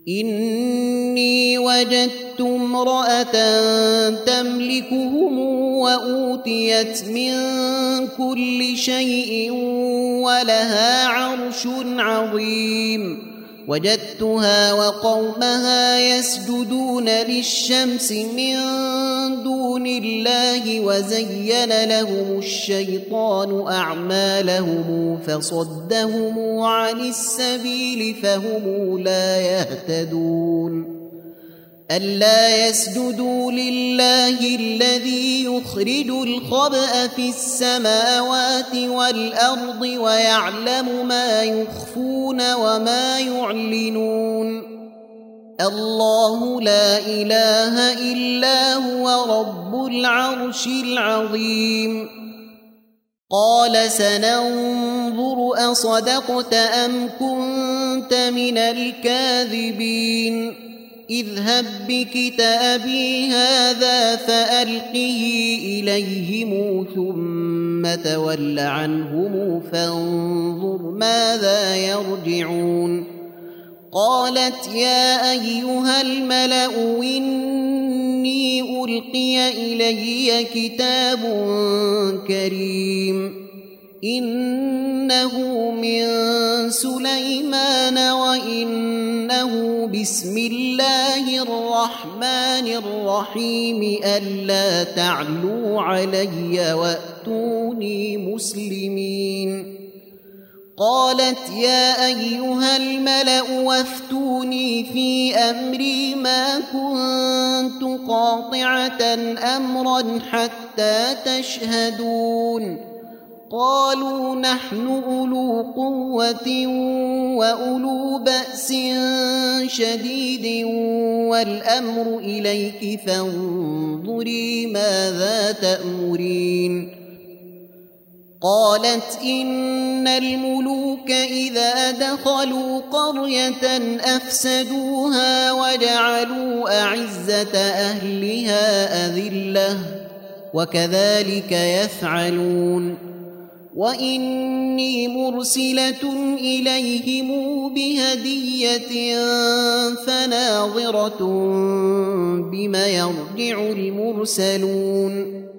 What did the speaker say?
إني وجدت امرأة تملكهم وأوتيت من كل شيء ولها عرش عظيم وجدتها وقومها يسجدون للشمس من دون الله وزين لهم الشيطان أعمالهم فصدهم عن السبيل فهم لا يهتدون ألا يسجدوا لله الذي يخرج الخبأ في السماوات والأرض ويعلم ما يخفون وما يعلنون الله لا إله إلا هو رب العرش العظيم قال سننظر أصدقت أم كنت من الكاذبين اذهب بكتابي هذا فألقه إليهم ثم تول عنهم فانظر ماذا يرجعون قالت يا أيها الملأ إني ألقي إلي كتاب كريم إنه من سليمان وإنه بسم الله الرحمن الرحيم ألا تعلوا علي وأتوني مسلمين قالت يا أيها الملأ وافتوني في أمري ما كنت قاطعة أمرا حتى تشهدون قالوا نحن أولو قوة وأولو بأس شديد والأمر إليك فانظري ماذا تأمرين قالت إن الملوك إذا دخلوا قرية أفسدوها وجعلوا أعزة أهلها أذلة وكذلك يفعلون وإني مرسلة إليهم بهدية فناظرة بما يرجع المرسلون